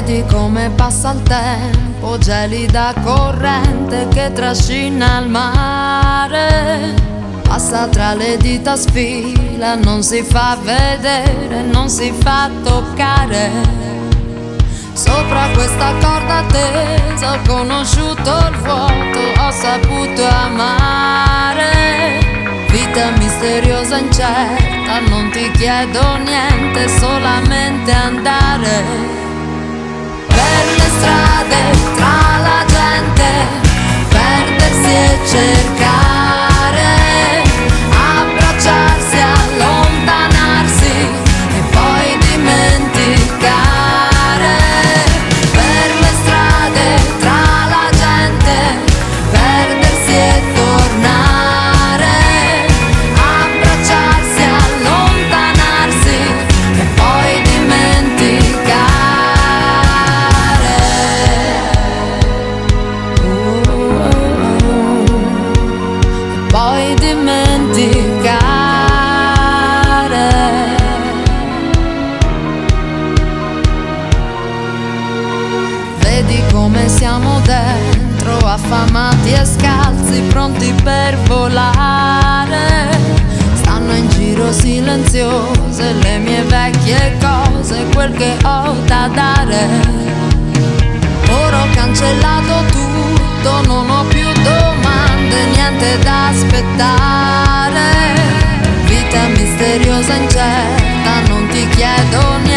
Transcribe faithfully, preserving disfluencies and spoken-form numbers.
Vedi come passa il tempo, gelida corrente che trascina il mare. Passa tra le dita, sfila, non si fa vedere, non si fa toccare. Sopra questa corda tesa ho conosciuto il vuoto, ho saputo amare. Vita misteriosa incerta, non ti chiedo niente, solamente andare per le strade, tra la gente, perdersi e cercare, abbracciarsi, allontanarsi e poi dimenticare. Per le strade, tra la gente, perdersi e tornare, abbracciarsi, allontanarsi e poi dimenticare. Poi dimenticare. Vedi come siamo dentro, affamati e scalzi, pronti per volare. Stanno in giro silenziose le mie vecchie cose, quel che ho da dare. Ora ho cancellato tutto, non ho più domande, niente da aspettare. Vita misteriosa incerta, non ti chiedo niente.